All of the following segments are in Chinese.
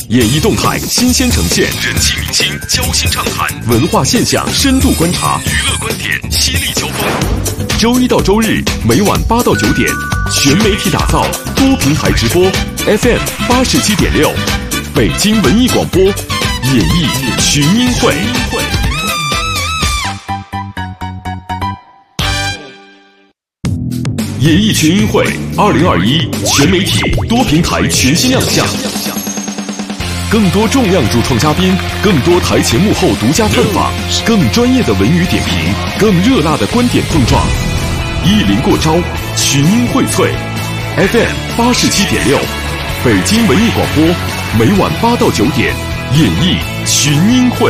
演艺动态新鲜呈现，人气明星交心畅谈，文化现象深度观察，娱乐观点犀利交锋。周一到周日每晚8到9点，全媒体打造，多平台直播 ，FM 87.6，北京文艺广播，演艺群英会。演艺群英会2021全媒体多平台全新亮相，更多重量主创嘉宾，更多台前幕后独家探访，更专业的文娱点评，更热辣的观点碰撞。一临过招，群英荟萃 ，FM 87.6，北京文艺广播，每晚8到9点，演艺群英会。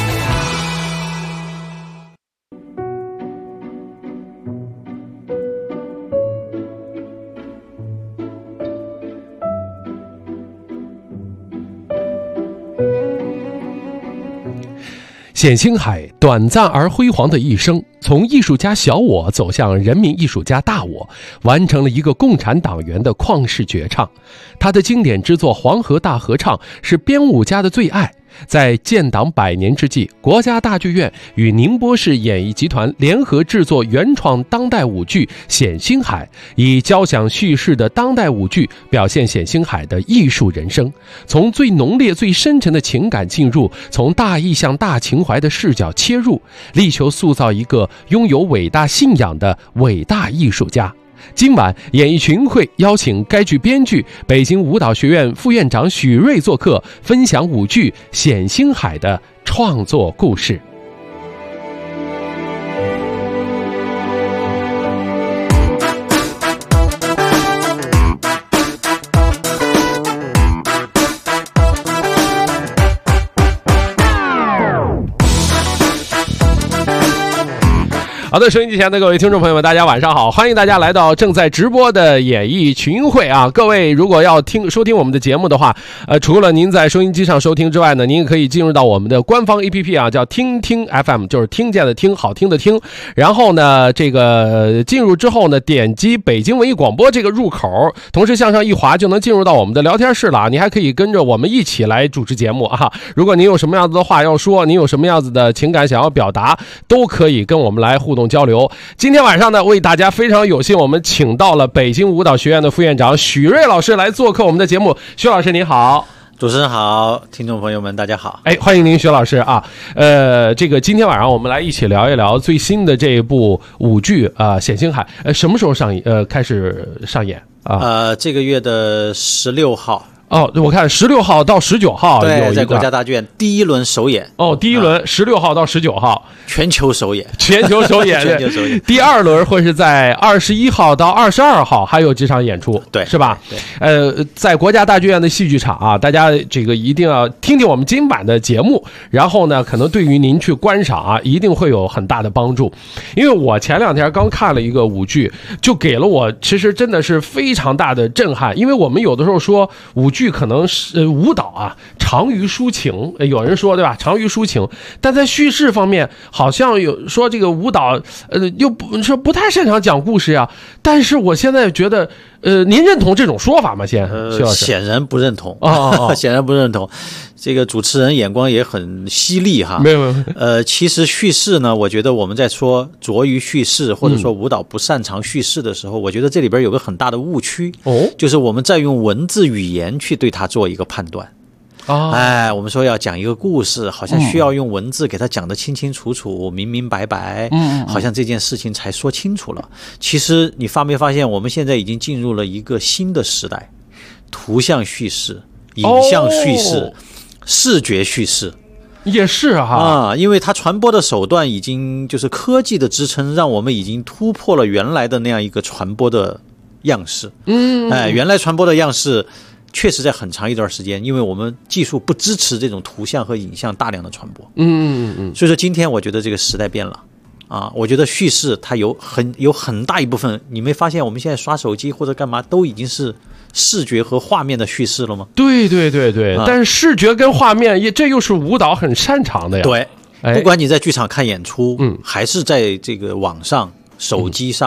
冼星海短暂而辉煌的一生，从艺术家小我走向人民艺术家大我，完成了一个共产党员的旷世绝唱。他的经典之作《黄河大合唱》是编舞家的最爱。在建党100年之际，国家大剧院与宁波市演艺集团联合制作原创当代舞剧《冼星海》，以交响叙事的当代舞剧表现冼星海的艺术人生，从最浓烈最深沉的情感进入，从大意象大情怀的视角切入，力求塑造一个拥有伟大信仰的伟大艺术家。今晚演艺群会邀请该剧编剧、北京舞蹈学院副院长许瑞做客，分享舞剧《冼星海》的创作故事。好的，收音机前的各位听众朋友们，大家晚上好，欢迎大家来到正在直播的演艺群英会啊！各位如果要收听我们的节目的话，除了您在收音机上收听之外呢，您也可以进入到我们的官方 APP 啊，叫听听 FM， 就是听见的听，好听的听。然后呢，这个进入之后呢，点击北京文艺广播这个入口，同时向上一滑就能进入到我们的聊天室了。你还可以跟着我们一起来主持节目啊！如果您有什么样子的话要说，您有什么样子的情感想要表达，都可以跟我们来互动交流。今天晚上呢，为大家非常有幸，我们请到了北京舞蹈学院的副院长许瑞老师来做客我们的节目。许老师您好。 主持人好，听众朋友们大家好。 欢迎您许老师啊。这个今天晚上我们来一起聊一聊最新的这一部舞剧啊，冼星海。什么时候开始上演啊？ 这个月的16号。 哦，我看16号到19号有一个在国家大剧院第一轮首演。 哦，第一轮16号到19号， 全球首演， 全球首演。第二轮会是在21号到22号，还有这场演出， 对， 是吧？ 对。 在国家大剧院的戏剧场啊，大家这个一定要听听我们今晚的节目，然后呢，可能对于您去观赏啊，一定会有很大的帮助。因为我前2天刚看了一个舞剧，就给了我其实真的是非常大的震撼。因为我们有的时候说舞剧可能是舞蹈啊长于抒情，有人说对吧，长于抒情，但在叙事方面好像有说这个舞蹈又不太擅长讲故事呀。但是我现在觉得您认同这种说法吗？徐老师显然不认同哦显然不认同。这个主持人眼光也很犀利哈。 没有其实叙事呢，我觉得我们在说拙于叙事或者说舞蹈不擅长叙事的时候，我觉得这里边有个很大的误区，就是我们在用文字语言去对它做一个判断。我们说要讲一个故事，好像需要用文字给它讲得清清楚楚、明明白白，好像这件事情才说清楚了。其实你发没发现，我们现在已经进入了一个新的时代，图像叙事、影像叙事、视觉叙事。 也是哈因为它传播的手段已经就是科技的支撑，让我们已经突破了原来的那样一个传播的样式。原来传播的样式确实在很长一段时间，因为我们技术不支持这种图像和影像大量的传播。所以说今天我觉得这个时代变了我觉得叙事它有很大一部分，你没发现我们现在刷手机或者干嘛都已经是视觉和画面的叙事了吗？ 对，但是视觉跟画面这又是舞蹈很擅长的呀。 对，不管你在剧场看演出，还是在这个网上、手机上，对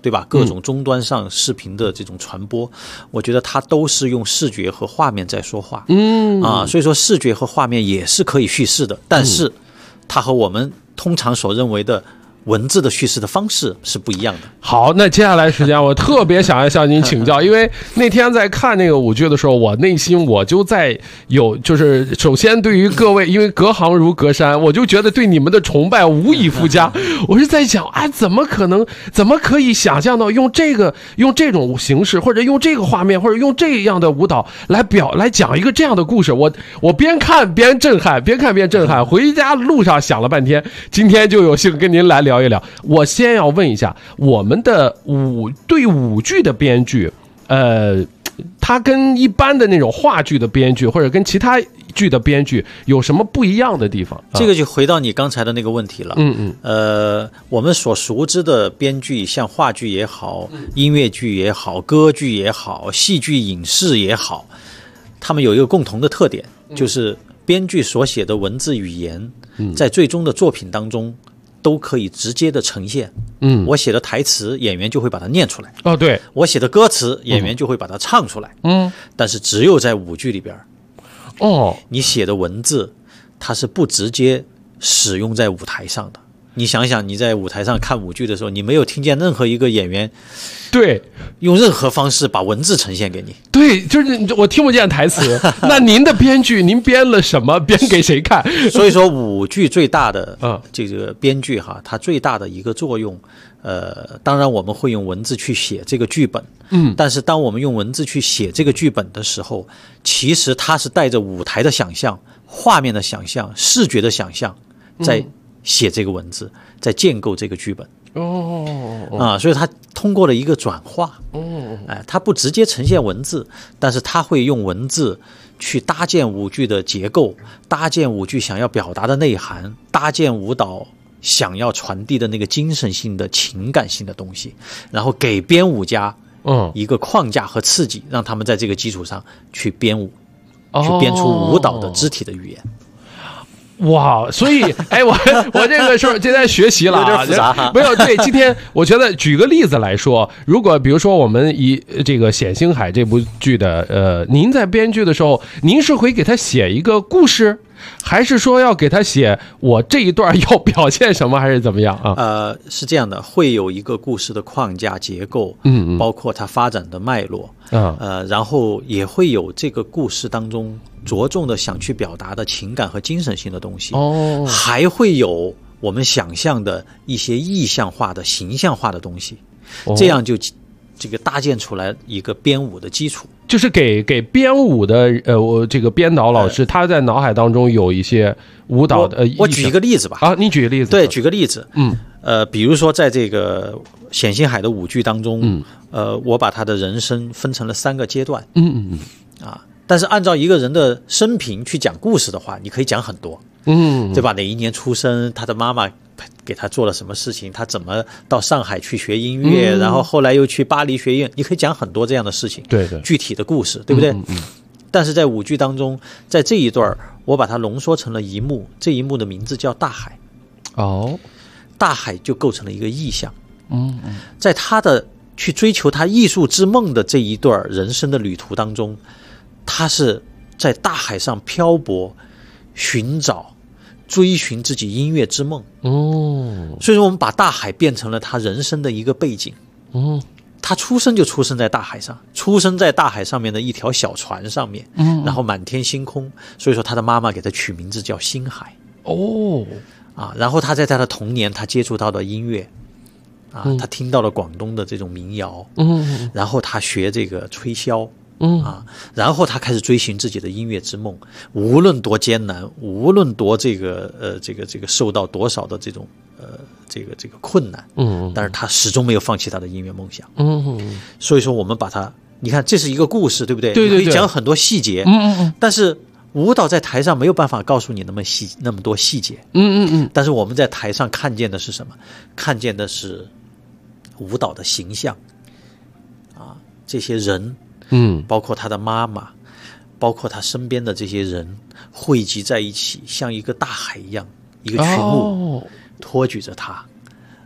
对吧？各种终端上视频的这种传播，我觉得它都是用视觉和画面在说话。所以说视觉和画面也是可以叙事的，但是它和我们通常所认为的文字的叙事的方式是不一样的。 好，那接下来时间我特别想要向您请教，因为那天在看那个舞剧的时候，我内心我就在就是首先对于各位，因为隔行如隔山，我就觉得对你们的崇拜无以复加。我是在想，怎么可以想象到用这种形式，或者用这个画面，或者用这样的舞蹈来讲一个这样的故事？我边看边震撼，回家路上想了半天，今天就有幸跟您来聊一聊。我先要问一下，我们的舞剧的编剧，它跟一般的那种话剧的编剧，或者跟其他剧的编剧有什么不一样的地方？ 这个就回到你刚才的那个问题了。我们所熟知的编剧，像话剧也好，音乐剧也好，歌剧也好，戏剧影视也好，他们有一个共同的特点，就是编剧所写的文字语言，在最终的作品当中都可以直接的呈现。我写的台词，演员就会把它念出来。 对， 我写的歌词，演员就会把它唱出来。但是只有在舞剧里边，你写的文字，它是不直接使用在舞台上的。你想想，你在舞台上看舞剧的时候，你没有听见任何一个演员用任何方式把文字呈现给你。 对，就是我听不见台词。那您的编剧，您编了什么？编给谁看？ 所以说，舞剧最大的这个编剧它最大的一个作用，当然我们会用文字去写这个剧本，但是当我们用文字去写这个剧本的时候，其实它是带着舞台的想象、画面的想象、视觉的想象，在写这个文字，在建构这个剧本。所以它通过了一个转化。它不直接呈现文字，但是它会用文字去搭建舞剧的结构，搭建舞剧想要表达的内涵，搭建舞蹈想要传递的那个精神性的情感性的东西，然后给编舞家一个框架和刺激，让他们在这个基础上去编舞，去编出舞蹈的肢体的语言。 哇，所以我这个时候今天学习了有点复杂哈。 没有，对，今天我觉得举个例子来说，如果比如说我们以这个冼星海这部剧的您在编剧的时候，您是会给他写一个故事，还是说要给他写我这一段要表现什么，还是怎么样啊？ 是这样的，会有一个故事的框架结构，包括它发展的脉络，然后也会有这个故事当中着重的想去表达的情感和精神性的东西，还会有我们想象的一些意象化的、形象化的东西，这样就这个搭建出来一个编舞的基础。 就是给编舞的这个编导老师，他在脑海当中有一些舞蹈的我举一个例子吧。 你举个例子。 对，举个例子。比如说在这个冼星海的舞剧当中，我把他的人生分成了3个阶段。但是按照一个人的生平去讲故事的话，你可以讲很多，对吧？哪一年出生，他的妈妈给他做了什么事情，他怎么到上海去学音乐，然后后来又去巴黎学音乐，你可以讲很多这样的事情， 对， 具体的故事，对不对？但是在舞剧当中，在这一段我把它浓缩成了一幕，这一幕的名字叫大海。大海就构成了一个意象。在他的去追求他艺术之梦的这一段人生的旅途当中，他是在大海上漂泊，寻找、追寻自己音乐之梦。所以说我们把大海变成了他人生的一个背景。他出生就出生在大海上，出生在大海上面的一条小船上面，然后满天星空。所以说他的妈妈给他取名字叫星海。然后他在他的童年，他接触到的音乐，他听到了广东的这种民谣，然后他学这个吹箫。然后他开始追寻自己的音乐之梦，无论多艰难，无论多这个受到多少的这种这个困难，但是他始终没有放弃他的音乐梦想。所以说我们把它，你看这是一个故事，对不对？ 对， 可以讲很多细节，但是舞蹈在台上没有办法告诉你那么多细节，但是我们在台上看见的是什么？看见的是舞蹈的形象，这些人。包括他的妈妈，包括他身边的这些人汇集在一起，像一个大海一样，一个群舞托举着他，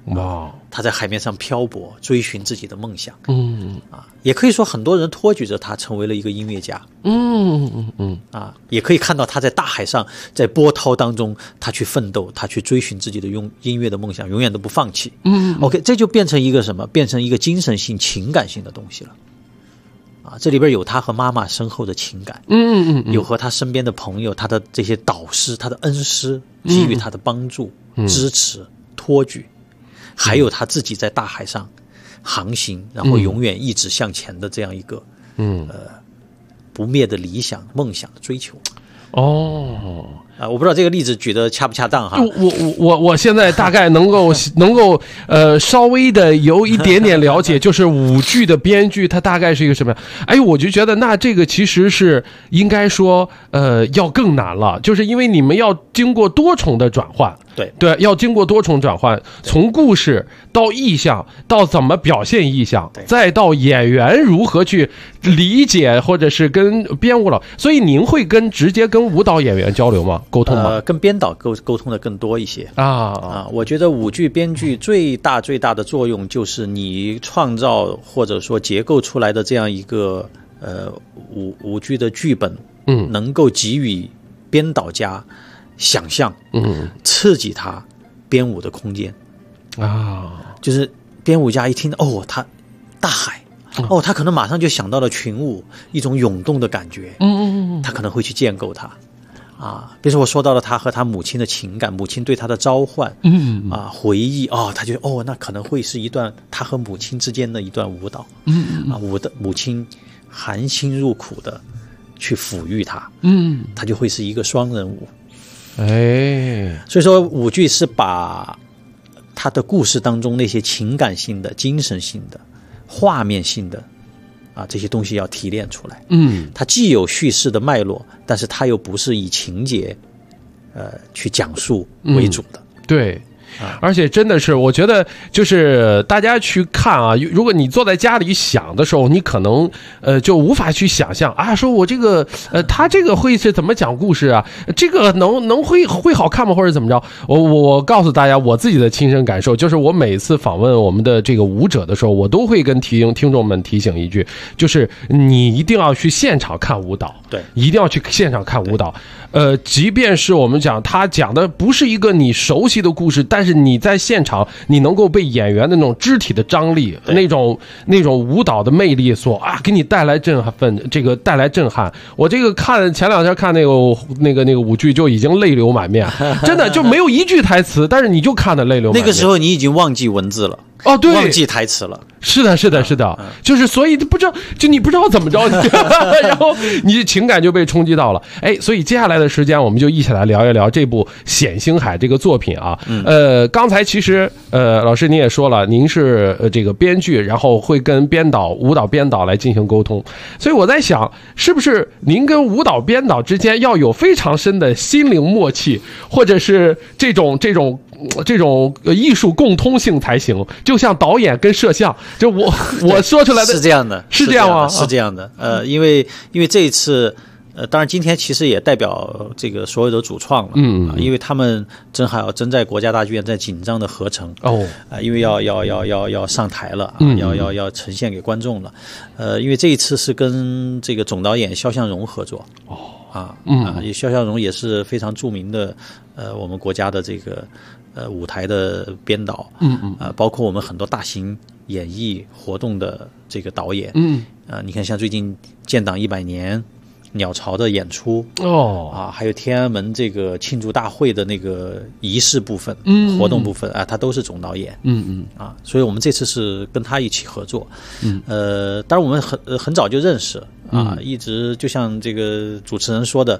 哇， 他在海面上漂泊，追寻自己的梦想。也可以说很多人托举着他成为了一个音乐家。也可以看到他在大海上，在波涛当中，他去奋斗，他去追寻自己的音乐的梦想，永远都不放弃。OK， 这就变成一个什么？变成一个精神性、情感性的东西了。这里边有他和妈妈深厚的情感，有和他身边的朋友、他的这些导师、他的恩师给予他的帮助、支持、托举，还有他自己在大海上航行，然后永远一直向前的这样一个不灭的理想、梦想的追求。我不知道这个例子举得恰不恰当哈。 我现在大概能够稍微的有一点点了解，就是舞剧的编剧它大概是一个什么样。我就觉得那这个其实是应该说要更难了，就是因为你们要经过多重的转换。对，要经过多重转换，从故事到意象，到怎么表现意象，再到演员如何去理解或者是跟编舞蹈。所以您会直接跟舞蹈演员交流吗？沟通吗？ 跟编导沟通的更多一些我觉得舞剧编剧最大的作用就是你创造或者说结构出来的这样一个舞剧的剧本，能够给予编导家想象，刺激他编舞的空间就是编舞家一听他大海他可能马上就想到了群舞，一种涌动的感觉，他可能会去建构它比如说我说到了他和他母亲的情感，母亲对他的召唤，回忆他觉得那可能会是一段他和母亲之间的一段舞蹈，母亲含辛茹苦的去抚育他，他就会是一个双人舞。所以说舞剧是把他的故事当中那些情感性的、精神性的、画面性的这些东西要提炼出来。它既有叙事的脉络，但是它又不是以情节去讲述为主的。 对。而且真的是我觉得就是大家去看如果你坐在家里想的时候，你可能就无法去想象说我这个他这个会是怎么讲故事这个能会好看吗，或者怎么着。我告诉大家我自己的亲身感受，就是我每次访问我们的这个舞者的时候，我都会跟听众们提醒一句，就是你一定要去现场看舞蹈。 对， 一定要去现场看舞蹈。即便是我们他讲的不是一个你熟悉的故事，但是你在现场你能够被演员的那种肢体的张力，那种舞蹈的魅力所给你带来震撼。我这个前两天看那个舞剧就已经泪流满面，真的就没有一句台词，但是你就看得泪流满面。 那个时候你已经忘记文字了。 对， 忘记台词了。 是的，就是所以不知道，就你不知道怎么着，然后你情感就被冲击到了。所以接下来的时间我们就一起来聊一聊这部《冼星海》这个作品刚才其实老师您也说了，您是这个编剧，然后会跟舞蹈编导来进行沟通，所以我在想，是不是您跟舞蹈编导之间要有非常深的心灵默契，或者是这种艺术共通性才行？就像导演跟摄像，就我说出来的是这样的， 是这样吗？ 是这样的。因为这一次，当然今天其实也代表这个所有的主创了，因为他们正好要正在国家大剧院在紧张的合成因为要上台了要呈现给观众了，因为这一次是跟这个总导演肖向荣合作肖向荣也是非常著名的我们国家的这个舞台的编导，包括我们很多大型演艺活动的这个导演，你看像最近建党100年鸟巢的演出还有天安门这个庆祝大会的那个仪式部分，活动部分他都是总导演，所以我们这次是跟他一起合作，当然我们很早就认识一直就像这个主持人说的，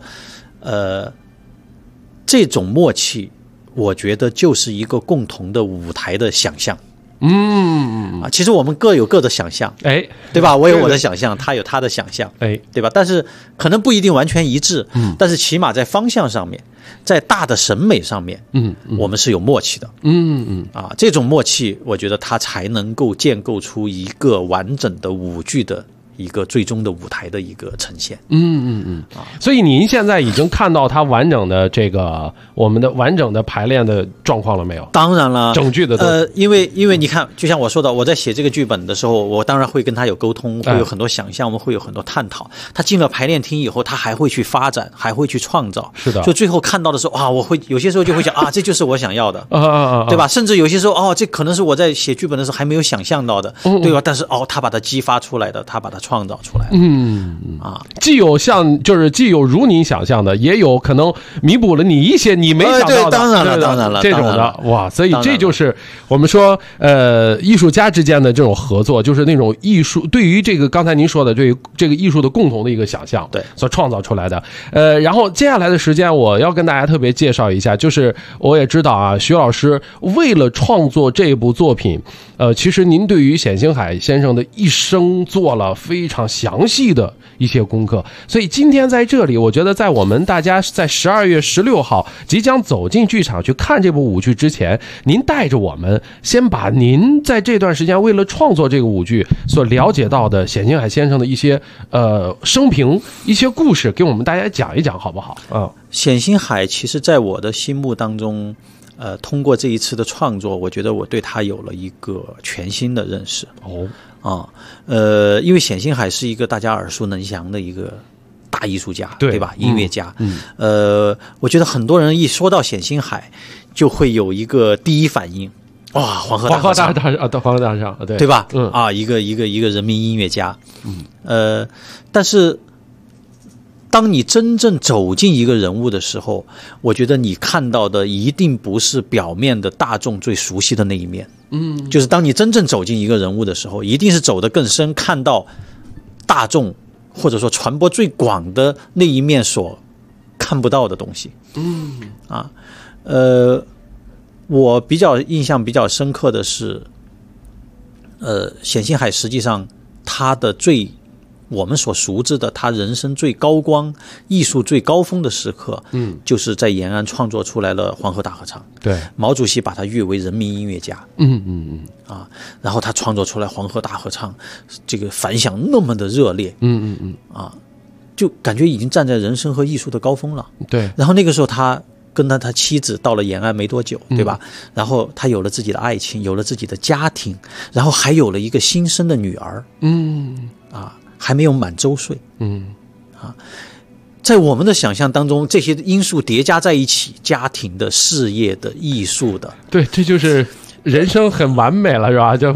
这种默契，我觉得就是一个共同的舞台的想象。其实我们各有各的想象，对吧？我有我的想象，他有他的想象，对吧？但是可能不一定完全一致，但是起码在方向上面，在大的审美上面，我们是有默契的，这种默契，我觉得它才能够建构出一个完整的舞剧的一个最终的舞台的一个呈现。 所以您现在已经看到它完整的我们的完整的排练的状况了没有？ 当然了， 整剧的因为你看，就像我说的，我在写这个剧本的时候，我当然会跟他有沟通，会有很多想象，我们会有很多探讨。他进了排练厅以后，他还会去发展，还会去创造。 是的， 就最后看到的时候我会有些时候就会想这就是我想要的对吧？甚至有些时候这可能是我在写剧本的时候还没有想象到的，对吧？但是他把它激发出来的，他把它创造出来的。 既有如你想象的，也有可能弥补了你一些你没想到的。 对，当然了， 这种的哇，所以这就是我们说艺术家之间的这种合作，就是那种艺术对于这个刚才您说的对于这个艺术的共同的一个想象， 对， 所创造出来的。然后接下来的时间，我要跟大家特别介绍一下，就是我也知道徐老师为了创作这部作品，其实您对于冼星海先生的一生做了非常详细的一些功课，所以今天在这里，我觉得在我们大家在12月16号即将走进剧场去看这部舞剧之前，您带着我们先把您在这段时间为了创作这个舞剧所了解到的冼星海先生的一些生平、一些故事给我们大家讲一讲，好不好？ 冼星海其实在我的心目当中，通过这一次的创作，我觉得我对他有了一个全新的认识。因为冼星海是一个大家耳熟能详的一个大艺术家，对吧？音乐家。我觉得很多人一说到冼星海，就会有一个第一反应，黄河大合唱， 黄河大合唱， 对吧？一个人民音乐家。但是当你真正走进一个人物的时候，我觉得你看到的一定不是表面的大众最熟悉的那一面。就是当你真正走进一个人物的时候，一定是走得更深，看到大众或者说传播最广的那一面所看不到的东西。我比较印象比较深刻的是，冼星海实际上他的我们所熟知的他人生最高光、艺术最高峰的时刻，就是在延安创作出来了黄河大合唱。 对， 毛主席把他誉为人民音乐家。然后他创作出来黄河大合唱，这个反响那么的热烈。就感觉已经站在人生和艺术的高峰了。 对。 然后那个时候他跟他妻子到了延安没多久，对吧？然后他有了自己的爱情，有了自己的家庭，然后还有了一个新生的女儿。还没有满周岁。在我们的想象当中，这些因素叠加在一起，家庭的、事业的、艺术的， 对，这就是人生很完美了，是吧？叫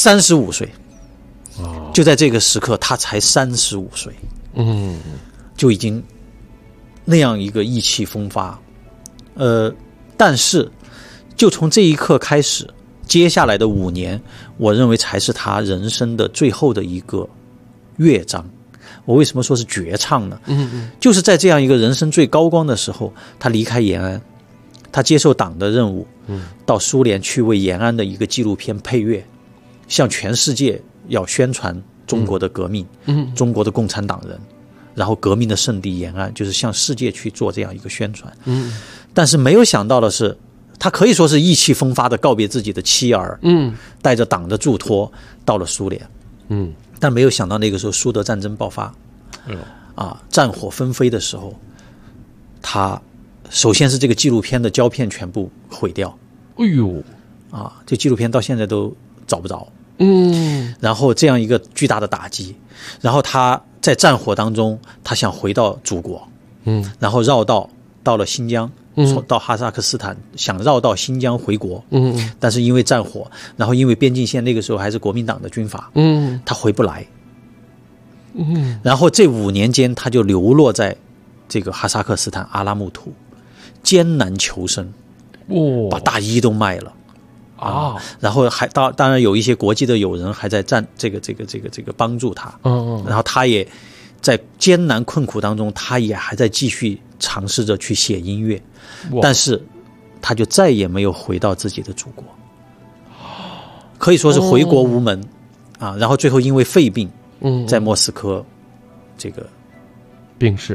35岁，就在这个时刻，他才35岁，就已经那样一个意气风发。但是就从这一刻开始，接下来的5年，我认为才是他人生的最后的一个乐章。我为什么说是绝唱呢？就是在这样一个人生最高光的时候，他离开延安，他接受党的任务，到苏联去为延安的一个纪录片配乐，向全世界要宣传中国的革命，中国的共产党人，然后革命的圣地延安，就是向世界去做这样一个宣传。但是没有想到的是，他可以说是意气风发的告别自己的妻儿，带着党的嘱托到了苏联。但没有想到那个时候苏德战争爆发，战火纷飞的时候，他首先是这个纪录片的胶片全部毁掉，这纪录片到现在都找不着，然后这样一个巨大的打击，然后他在战火当中，他想回到祖国，然后到了新疆，到哈萨克斯坦，想绕到新疆回国，但是因为战火，然后因为边境线那个时候还是国民党的军阀，他回不来，然后这5年间他就流落在这个哈萨克斯坦阿拉木图，艰难求生，把大衣都卖了然后还当然有一些国际的友人还在这个帮助他，然后他也在艰难困苦当中，他也还在继续尝试着去写音乐，但是他就再也没有回到自己的祖国，可以说是回国无门然后最后因为肺病，在莫斯科这个病逝。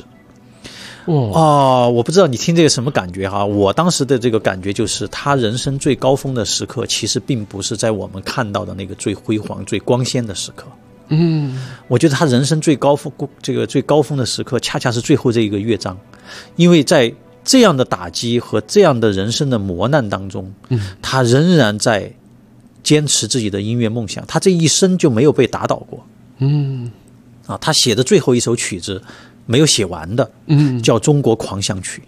我不知道你听这个什么感觉哈？我当时的这个感觉就是，他人生最高峰的时刻，其实并不是在我们看到的那个最辉煌、最光鲜的时刻。 我觉得他人生最高峰的时刻，恰恰是最后这一个乐章，因为在这样的打击和这样的人生的磨难当中，他仍然在坚持自己的音乐梦想，他这一生就没有被打倒过。他写的最后一首曲子没有写完的，叫《中国狂想曲》。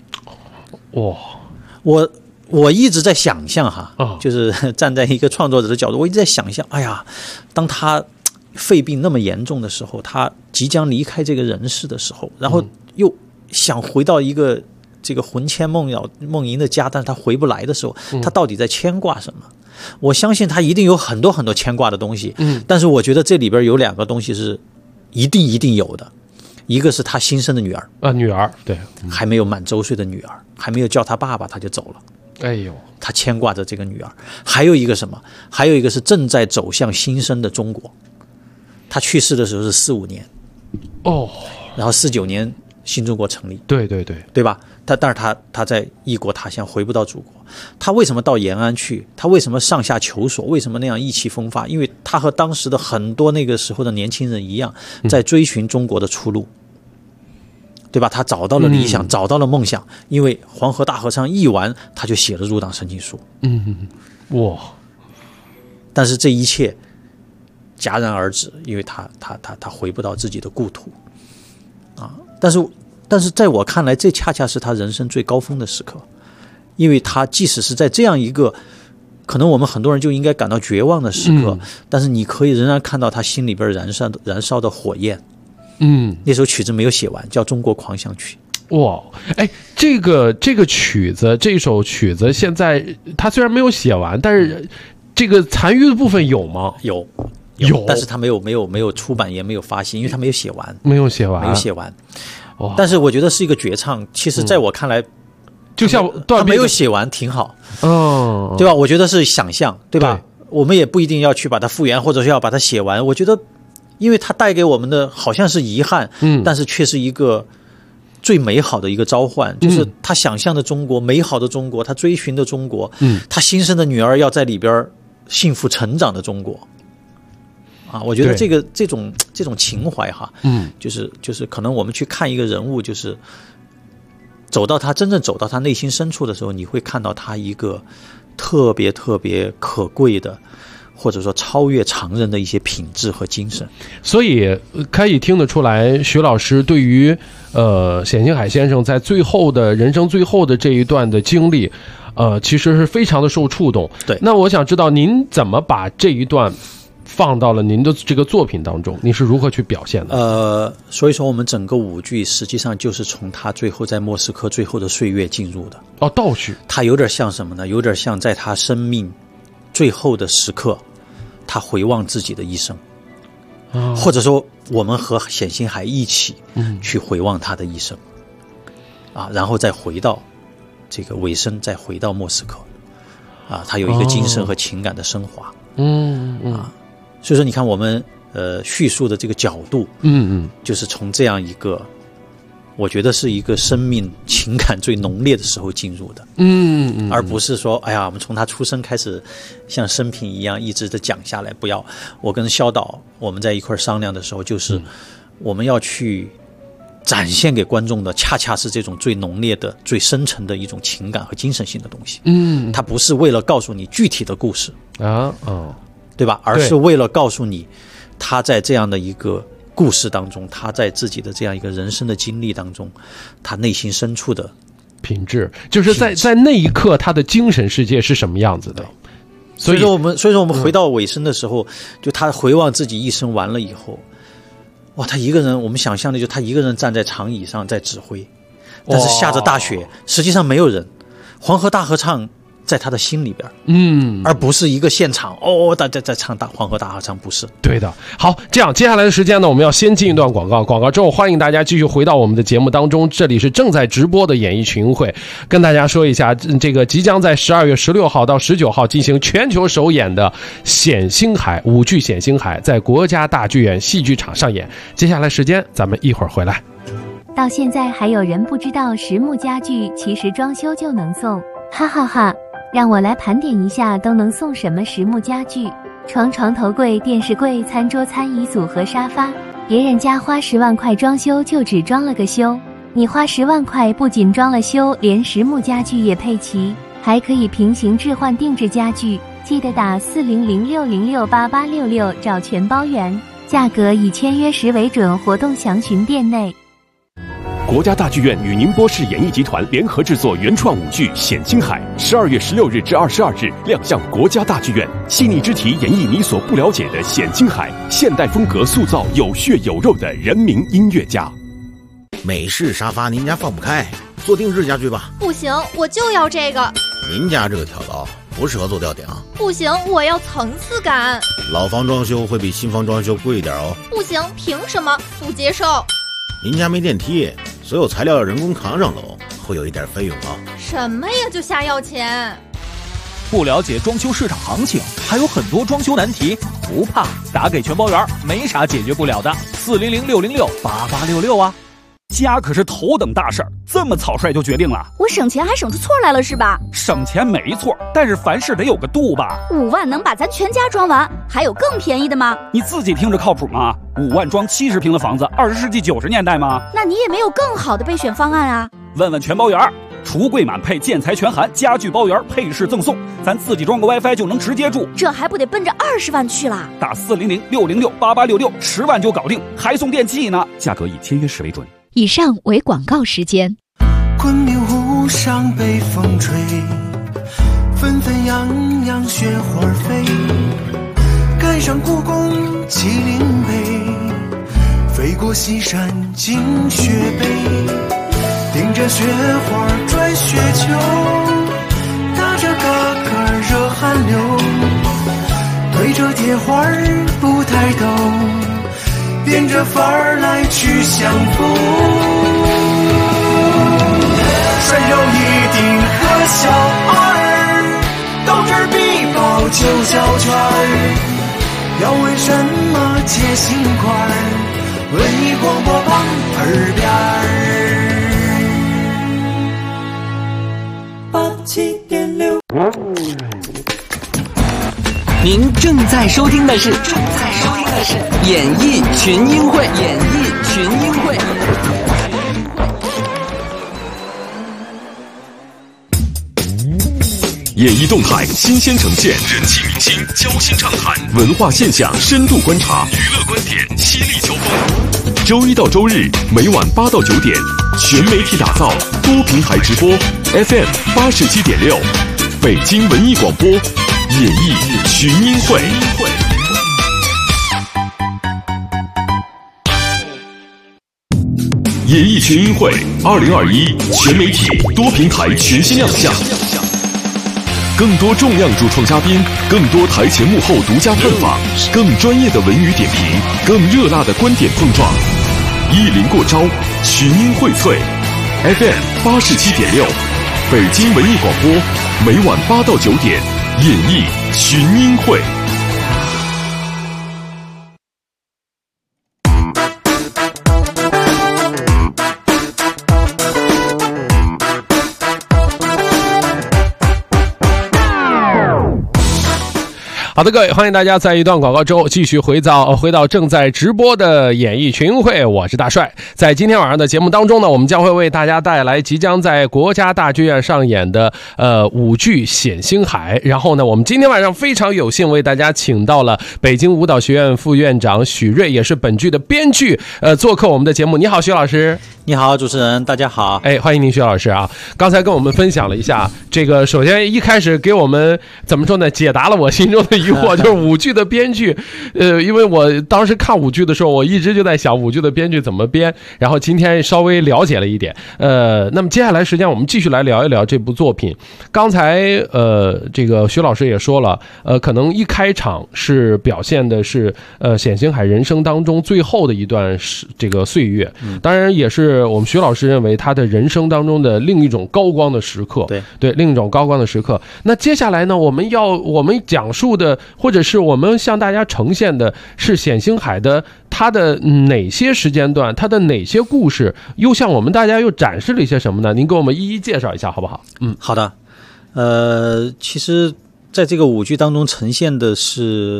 我一直在想象就是站在一个创作者的角度，我一直在想象，哎呀，当他肺病那么严重的时候，他即将离开这个人世的时候，然后又想回到一个这个魂牵梦萦的家，但是他回不来的时候，他到底在牵挂什么？我相信他一定有很多很多牵挂的东西，但是我觉得这里边有2个东西是一定有的。一个是他新生的女儿女儿，对， 还没有满周岁的女儿，还没有叫他爸爸他就走了。 哎呦， 他牵挂着这个女儿。还有一个什么？还有一个是正在走向新生的中国。他去世的时候是45年，然后49年新中国成立，对吧？但是他在异国他乡，回不到祖国。他为什么到延安去？他为什么上下求索？为什么那样意气风发？因为他和当时的很多那个时候的年轻人一样，在追寻中国的出路。对吧？他找到了理想，找到了梦想，因为黄河大合唱译完，他就写了入党申请书。但是这一切戛然而止，因为他回不到自己的故土但是在我看来，这恰恰是他人生最高峰的时刻，因为他即使是在这样一个可能我们很多人就应该感到绝望的时刻，但是你可以仍然看到他心里边燃烧的火焰。那首曲子没有写完，叫《中国狂想曲》。 这个曲子，这首曲子现在他虽然没有写完，但是这个残余的部分有吗？ 有，但是他没有出版，也没有发行，因为他没有写完。但是我觉得是一个绝唱。其实在我看来， 就像他没有写完挺好，对吧？我觉得是想象，对吧？我们也不一定要去把它复原，或者是要把它写完。我觉得因为它带给我们的好像是遗憾，但是却是一个最美好的一个召唤，就是他想象的中国，美好的中国，他追寻的中国，他新生的女儿要在里边幸福成长的中国我觉得这种情怀就是可能我们去看一个人物，就是真正走到他内心深处的时候，你会看到他一个特别特别可贵的，或者说超越常人的一些品质和精神。 所以可以听得出来，徐老师对于冼星海先生在人生最后的这一段的经历其实是非常的受触动。 对， 那我想知道您怎么把这一段放到了您的这个作品当中，你是如何去表现的？ 所以说我们整个舞剧实际上就是从他最后在莫斯科最后的岁月进入的。 倒叙。 他有点像什么呢？有点像在他生命最后的时刻，他回望自己的一生，或者说我们和冼星海一起去回望他的一生然后再回到这个尾声，再回到莫斯科他有一个精神和情感的升华。所以说你看我们叙述的这个角度就是从这样一个我觉得是一个生命情感最浓烈的时候进入的而不是说哎呀我们从他出生开始像生平一样一直的讲下来。不要，我跟萧导我们在一块商量的时候，就是我们要去展现给观众的恰恰是这种最浓烈的最深沉的一种情感和精神性的东西。它不是为了告诉你具体的故事对吧？而是为了告诉你他在这样的一个故事当中，他在自己的这样一个人生的经历当中，他内心深处的品质，就是在那一刻他的精神世界是什么样子的。 所以说我们回到尾声的时候，就他回望自己一生完了以后，哇，他一个人，我们想象的就他一个人站在长椅上在指挥，但是下着大雪，实际上没有人，黄河大合唱在他的心里边，而不是一个现场大家在唱黄河大合唱，不是。 对的。好，这样接下来的时间呢，我们要先进一段广告，广告之后欢迎大家继续回到我们的节目当中。这里是正在直播的演艺群会，跟大家说一下，这个即将在12月16号到19号进行全球首演的冼星海舞剧《冼星海》在国家大剧院戏剧场上演。接下来时间咱们一会儿回来。 到现在还有人不知道实木家具其实装修就能送，哈哈哈。让我来盘点一下都能送什么实木家具。 床头柜、电视柜、餐桌、餐椅组合、沙发。别人家花10万块装修就只装了个修，你花10万块不仅装了修，连实木家具也配齐，还可以平行置换定制家具。记得打4006068866找全包圆，价格以签约时为准，活动详询店内。 国家大剧院与宁波市演艺集团联合制作原创舞剧《显青海》，12月16日至22日亮相国家大剧院，细腻之题演绎你所不了解的显青海，现代风格塑造有血有肉的人民音乐家。 美式沙发您家放不开，做定制家具吧。 不行，我就要这个。 您家这个挑高不适合做吊顶。 不行，我要层次感。 老房装修会比新房装修贵一点哦。 不行，凭什么？不接受。 您家没电梯，所有材料要人工扛上楼，会有一点费用啊。 什么呀，就瞎要钱？ 不了解装修市场行情，还有很多装修难题，不怕，打给全包圆，没啥解决不了的。400-606-8866啊！家可是头等大事儿，这么草率就决定了？ 我省钱还省出错来了是吧？ 省钱没错，但是凡事得有个度吧。 5万能把咱全家装完，还有更便宜的吗？ 你自己听着靠谱吗？5万装70平的房子，20世纪90年代吗？ 那你也没有更好的备选方案啊？ 问问全包圆，橱柜满配，建材全含，家具包圆，配饰赠送，咱自己装个 WiFi 就能直接住， 这还不得奔着20万去啦？ 打400-606-8866，10万就搞定，还送电器呢，价格以签约时为准。 以上为广告时间。 昆明湖上北风吹，纷纷扬扬雪花飞，赶上故宫麒麟碑，飞过西山进雪北，顶着雪花转雪球，打着嘎嘎热汗流，对着铁花不抬头，变着法儿来去相逢。山有一定和小二，斗智必报9小圈，要问什么切心块，文艺广播旁耳边87.6。 您正在收听的是演艺群英会。 演艺动态新鲜呈现，人气明星交心畅谈，文化现象深度观察，娱乐观点犀利交锋。周一到周日每晚8到9点，全媒体打造，多平台直播 ，FM 87.6，北京文艺广播，演艺群英会。演艺群英会2021全媒体多平台全新亮相。更多重量主创嘉宾，更多台前幕后独家探访，更专业的文娱点评，更热辣的观点碰撞。意林过招，群英荟萃 ，FM 87.6，北京文艺广播，每晚8到9点，演艺群英会。 好的，各位，欢迎大家在一段广告之后继续回到正在直播的演艺群英会，我是大帅。在今天晚上的节目当中呢，我们将会为大家带来即将在国家大剧院上演的舞剧《显星海》。然后呢，我们今天晚上非常有幸为大家请到了北京舞蹈学院副院长许瑞，也是本剧的编剧，做客我们的节目。你好，许老师。 你好，主持人，大家好。 欢迎您，许老师啊。刚才跟我们分享了一下这个，首先一开始给我们怎么说呢，解答了我心中的疑惑，就是舞剧的编剧。因为我当时看舞剧的时候，我一直就在想舞剧的编剧怎么编，然后今天稍微了解了一点。那么接下来时间我们继续来聊一聊这部作品。刚才这个徐老师也说了，可能一开场是表现的是冼星海人生当中最后的一段这个岁月，当然也是我们徐老师认为他的人生当中的另一种高光的时刻。对，另一种高光的时刻。那接下来呢，我们讲述的，或者是我们向大家呈现的是冼星海的他的哪些时间段，他的哪些故事，又向我们大家又展示了一些什么呢？您给我们一一介绍一下好不好？ 好的。其实在这个舞剧当中呈现的是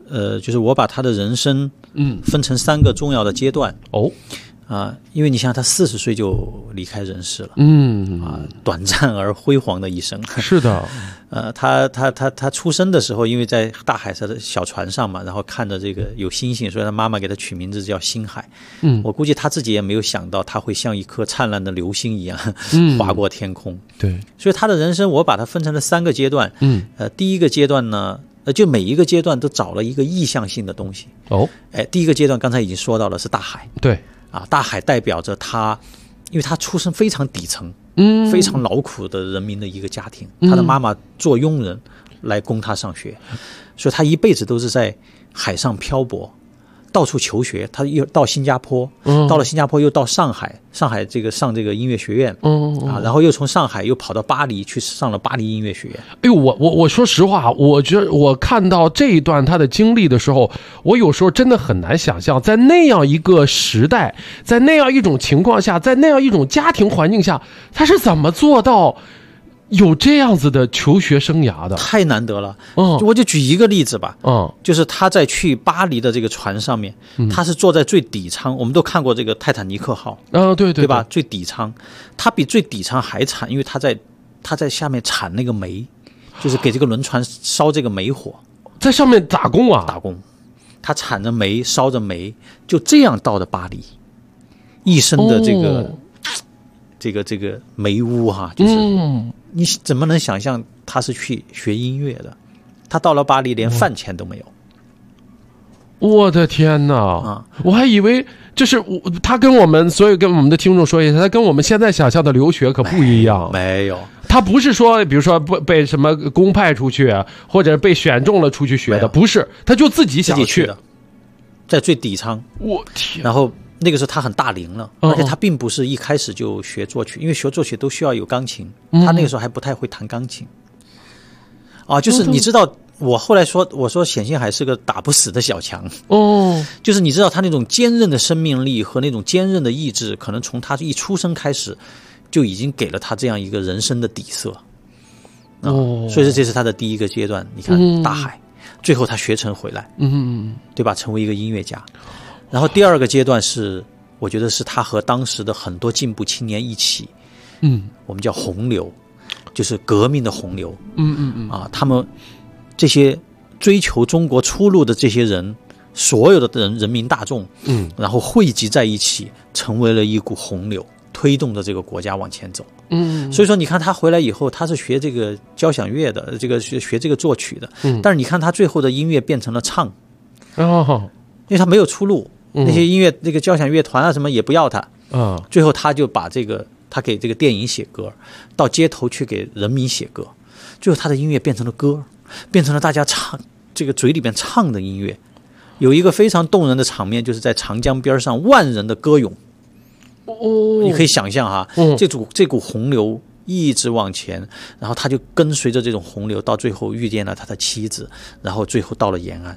就是我把他的人生分成3个重要的阶段。因为你想他40岁就离开人世了，短暂而辉煌的一生。 是的， 他出生的时候，因为在大海上的小船上嘛，然后看着这个有星星，所以他妈妈给他取名字叫星海。我估计他自己也没有想到他会像一颗灿烂的流星一样划过天空。 对， 所以他的人生我把它分成了3个阶段。第一个阶段呢，就每一个阶段都找了一个意向性的东西。第一个阶段刚才已经说到了是大海。 对。 大海代表着他，因为他出身非常底层，非常劳苦的人民的一个家庭，他的妈妈做佣人来供他上学，所以他一辈子都是在海上漂泊，到处求学。他又到新加坡，到了新加坡又到上海这个上这个音乐学院，然后又从上海又跑到巴黎去上了巴黎音乐学院。 哎呦，我说实话，我觉得我看到这一段他的经历的时候，我有时候真的很难想象，在那样一个时代，在那样一种情况下，在那样一种家庭环境下，他是怎么做到有这样子的求学生涯的？ 太难得了。我就举一个例子吧。就是他在去巴黎的这个船上面，他是坐在最底舱。我们都看过这个泰坦尼克号。对吧？最底舱，他比最底舱还惨，因为他在下面铲那个煤，就是给这个轮船烧这个煤火， 在上面打工。 他铲着煤，烧着煤，就这样到了巴黎，一生的这个煤屋就是你怎么能想象他是去学音乐的？他到了巴黎连饭钱都没有。 我的天哪！我还以为就是他跟我们所有跟我们的听众说一下，他跟我们现在想象的留学可不一样。 没有， 他不是说比如说被什么公派出去，或者被选中了出去学的，不是，他就自己想去的，在最底舱。 我天！ 然后那个时候他很大龄了，而且他并不是一开始就学作曲，因为学作曲都需要有钢琴，他那个时候还不太会弹钢琴。就是你知道，我后来我说冼星海是个打不死的小强。就是你知道他那种坚韧的生命力和那种坚韧的意志，可能从他一出生开始就已经给了他这样一个人生的底色。所以这是他的第一个阶段。你看大海，最后他学成回来，对吧？成为一个音乐家。然后第二个阶段是，我觉得是他和当时的很多进步青年一起，我们叫洪流，就是革命的洪流。他们这些追求中国出路的这些人，所有的人民大众，然后汇集在一起，成为了一股洪流，推动着这个国家往前走。所以说你看他回来以后，他是学这个交响乐的，这个学这个作曲的，但是你看他最后的音乐变成了唱，因为他没有出路。那些音乐那个交响乐团什么也不要他，最后他就把他给这个电影写歌，到街头去给人民写歌，最后他的音乐变成了歌，变成了大家唱这个嘴里边唱的音乐。有一个非常动人的场面，就是在长江边上万人的歌咏。你可以想象这股洪流一直往前，然后他就跟随着这种洪流，到最后遇见了他的妻子，然后最后到了延安。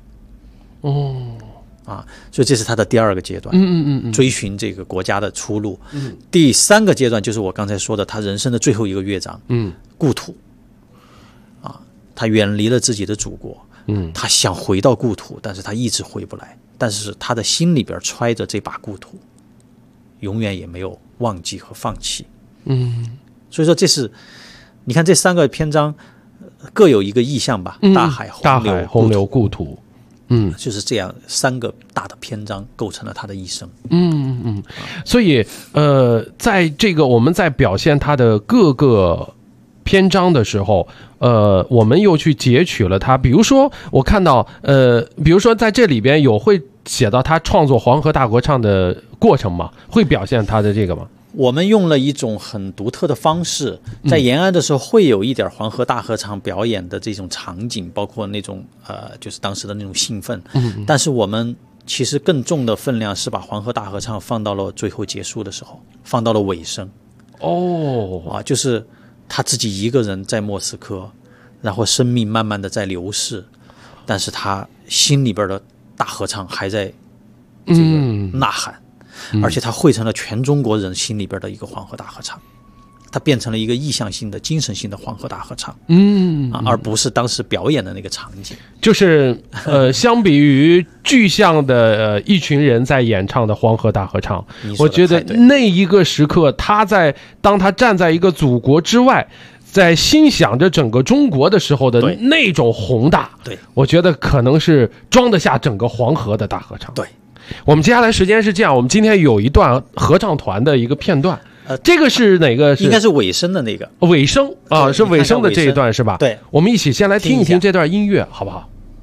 所以这是他的第二个阶段，追寻这个国家的出路。第三个阶段就是我刚才说的，他人生的最后一个乐章，故土。他远离了自己的祖国，他想回到故土，但是他一直回不来。但是他的心里边揣着这把故土，永远也没有忘记和放弃。所以说这是你看这3个篇章各有一个意象吧，大海、洪流、故土。就是这样3个大的篇章构成了他的一生。 所以在这个我们在表现他的各个篇章的时候，我们又去截取了他，比如说我看到比如说在这里边有会写到他创作黄河大合唱的过程吗？会表现他的这个吗？ 我们用了一种很独特的方式，在延安的时候会有一点黄河大合唱表演的这种场景，包括那种就是当时的那种兴奋。但是我们其实更重的分量是把黄河大合唱放到了最后结束的时候，放到了尾声。就是他自己一个人在莫斯科，然后生命慢慢的在流逝，但是他心里边的大合唱还在这个呐喊。而且它汇成了全中国人心里边的一个黄河大合唱。 它变成了一个意象性的、精神性的黄河大合唱，而不是当时表演的那个场景。 就是相比于具象的一群人在演唱的黄河大合唱，我觉得那一个时刻，当他站在一个祖国之外，在心想着整个中国的时候的那种宏大， 对， 我觉得可能是装得下整个黄河的大合唱。 对， 我们接下来时间是这样，我们今天有一段合唱团的一个片段。这个是哪个？ 应该是尾声的那个。 尾声啊，是尾声的这一段是吧？ 对， 我们一起先来听一听这段音乐，好不好？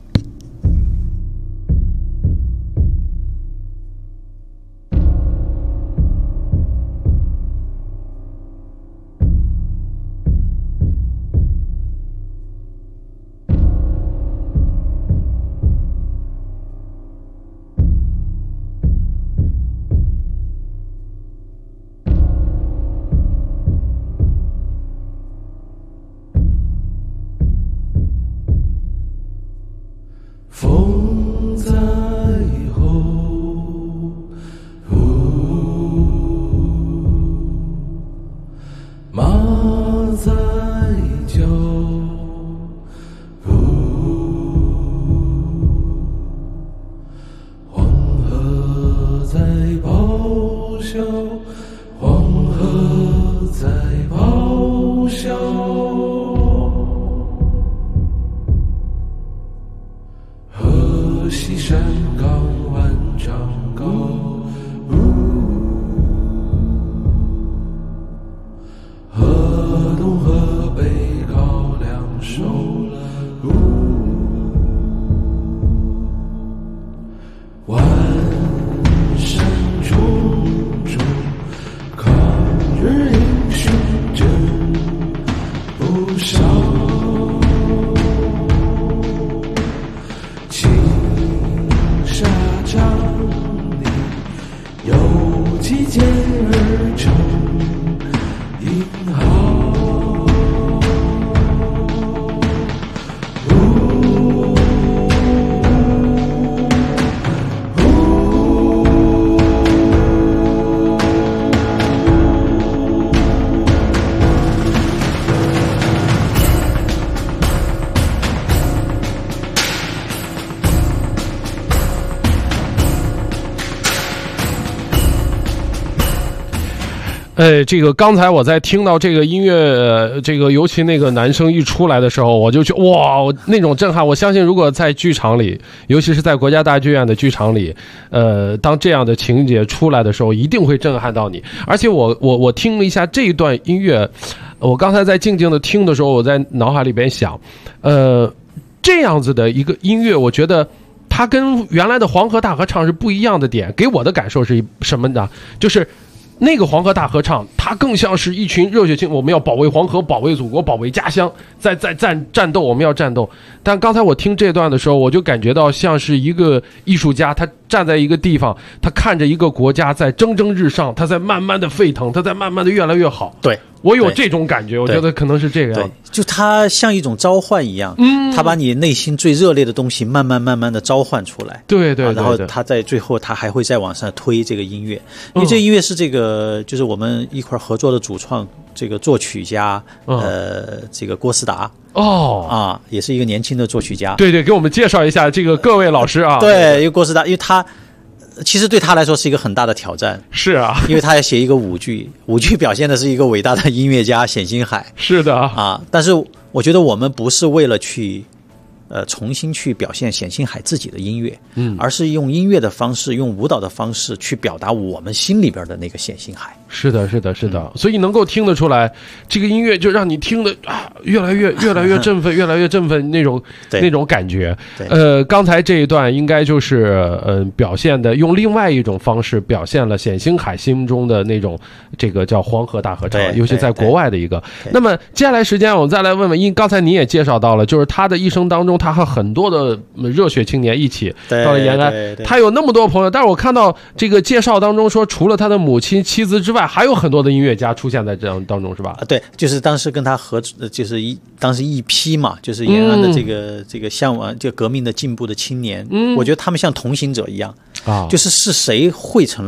风在后，马在脚，黄河在咆哮，黄河在咆哮。河西山岗万丈高，河东河北高粱收，万山重重，抗日英雄真不少。击剑而成英豪， 这个刚才我在听到这个音乐，这个尤其那个男生一出来的时候，我就觉得哇，那种震撼。我相信如果在剧场里，尤其是在国家大剧院的剧场里，当这样的情节出来的时候，一定会震撼到你。而且我听了一下这一段音乐，我刚才在静静的听的时候，我在脑海里边想，这样子的一个音乐，我觉得它跟原来的黄河大合唱是不一样的点。给我的感受是什么呢？就是那个黄河大合唱，它更像是一群热血青年，我们要保卫黄河，保卫祖国，保卫家乡，在战斗，我们要战斗。但刚才我听这段的时候，我就感觉到像是一个艺术家，他站在一个地方，他看着一个国家在蒸蒸日上，他在慢慢的沸腾，他在慢慢的越来越好。 对， 我有这种感觉，我觉得可能是这个样子。 就它像一种召唤一样，它把你内心最热烈的东西慢慢的召唤出来。 对， 然后它在最后，它还会再往上推这个音乐，因为这个音乐是这个就是我们一块合作的主创，这个作曲家，这个郭思达。也是一个年轻的作曲家。 对，给我们介绍一下这个各位老师啊。 对，因为郭思达，因为他其实对他来说是一个很大的挑战。 是啊， 因为他要写一个舞剧表现的是一个伟大的音乐家冼星海。 是的啊，但是我觉得我们不是为了去重新去表现冼星海自己的音乐，而是用音乐的方式，用舞蹈的方式去表达我们心里边的那个冼星海。 是的，所以能够听得出来，这个音乐就让你听得越来越振奋，越来越振奋那种感觉。刚才这一段应该就是表现的用另外一种方式表现了冼星海心中的那种这个叫黄河大合唱，尤其在国外的一个。那么接下来时间我再来问问，因为刚才你也介绍到了，就是他的一生当中，他和很多的热血青年一起到了延安，他有那么多朋友。但是我看到这个介绍当中说，除了他的母亲、妻子之外，还有很多的音乐家出现在这样当中，是吧？ 对，就是当时跟他就是当时一批嘛，就是延安的这个向往这个革命的进步的青年，我觉得他们像同行者一样，就是谁汇成了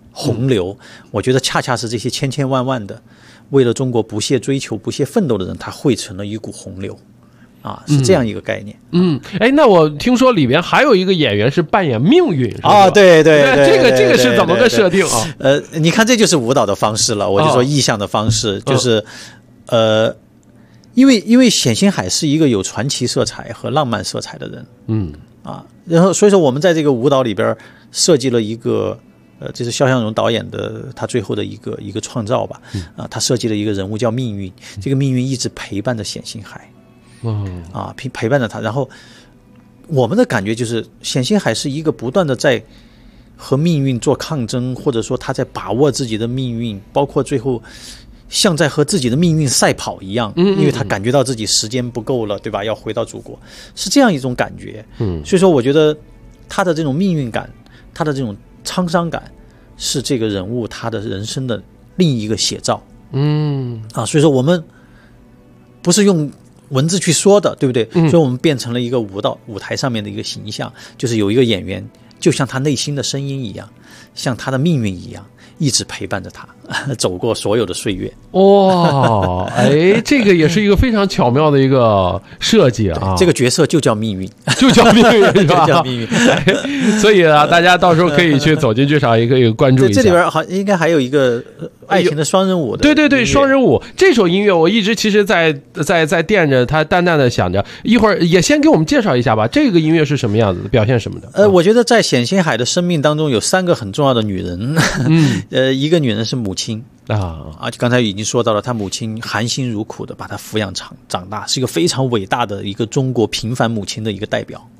洪流，我觉得恰恰是这些千千万万的为了中国不懈追求、不懈奋斗的人，他汇成了一股洪流。是这样一个概念。 那我听说里边还有一个演员是扮演命运对， 这个是怎么个设定啊？ 你看这就是舞蹈的方式了，我就说意象的方式，就是因为冼星海是一个有传奇色彩和浪漫色彩的人，然后所以说我们在这个舞蹈里边设计了一个这是肖向荣导演的他最后的一个创造吧，他设计了一个人物叫命运，这个命运一直陪伴着冼星海。陪伴着他，然后我们的感觉就是冼星海是一个不断的在和命运做抗争，或者说他在把握自己的命运，包括最后像在和自己的命运赛跑一样，因为他感觉到自己时间不够了，对吧？要回到祖国，是这样一种感觉。所以说我觉得他的这种命运感，他的这种沧桑感，是这个人物他的人生的另一个写照。所以说我们不是用文字去说的，对不对？所以我们变成了一个舞台上面的一个形象，就是有一个演员就像他内心的声音一样，像他的命运一样，一直陪伴着他走过所有的岁月。 这个也是一个非常巧妙的一个设计啊！ 这个角色就叫命运， 就叫命运，是吧？ 就叫命运。 所以大家到时候可以去走进剧场，也可以关注一下。 这里边应该还有一个爱情的双人舞的。 对，双人舞这首音乐，我一直其实在惦着它，淡淡的想着，一会儿也先给我们介绍一下吧。这个音乐是什么样子的，表现什么的？ 我觉得在冼星海的生命当中有3个很重要的女人，一个女人是母亲。刚才已经说到了，他母亲含辛茹苦的把他抚养长大，是一个非常伟大的一个中国平凡母亲的一个代表。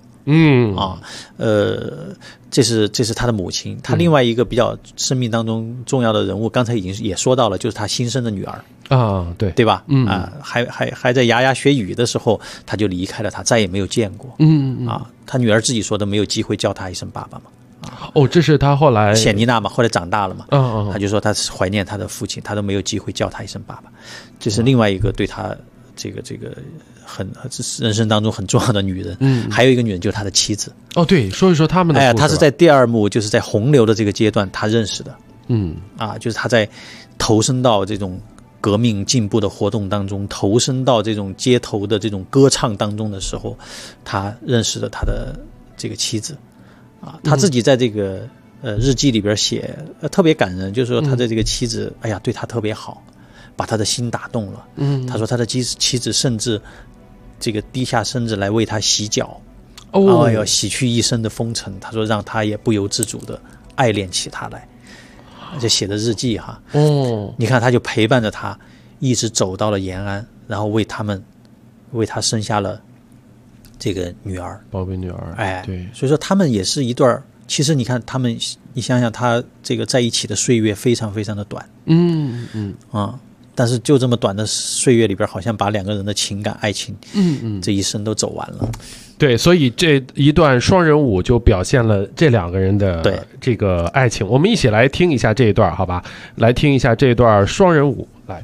这是他的母亲。他另外一个比较生命当中重要的人物，刚才已经也说到了，就是他新生的女儿对吧？还在牙牙学语的时候，他就离开了他，再也没有见过。他女儿自己说的，没有机会叫他一声爸爸嘛。 这是他后来冼妮娜嘛，后来长大了嘛，他就说他怀念他的父亲，他都没有机会叫他一声爸爸。这是另外一个对他这个很人生当中很重要的女人。还有一个女人就是他的妻子。 对，说一说他们的故事。 他是在第2幕，就是在洪流的这个阶段他认识的。就是他在投身到这种革命进步的活动当中，投身到这种街头的这种歌唱当中的时候，他认识了他的这个妻子。他自己在这个日记里边写特别感人，就是说他的这个妻子对他特别好，把他的心打动了。他说他的妻子甚至这个低下身子来为他洗脚，要洗去一身的风尘。他说让他也不由自主的爱恋起他来。这写的日记哈。你看他就陪伴着他一直走到了延安，然后为他生下了这个女儿， 宝贝女儿。对， 所以说他们也是一段，其实你看他们，你想想他这个在一起的岁月非常非常的短。但是就这么短的岁月里边，好像把2个人的情感爱情这一生都走完了。 对，所以这一段双人舞就表现了这2个人的这个爱情。我们一起来听一下这一段，好吧？来听一下这一段双人舞，来。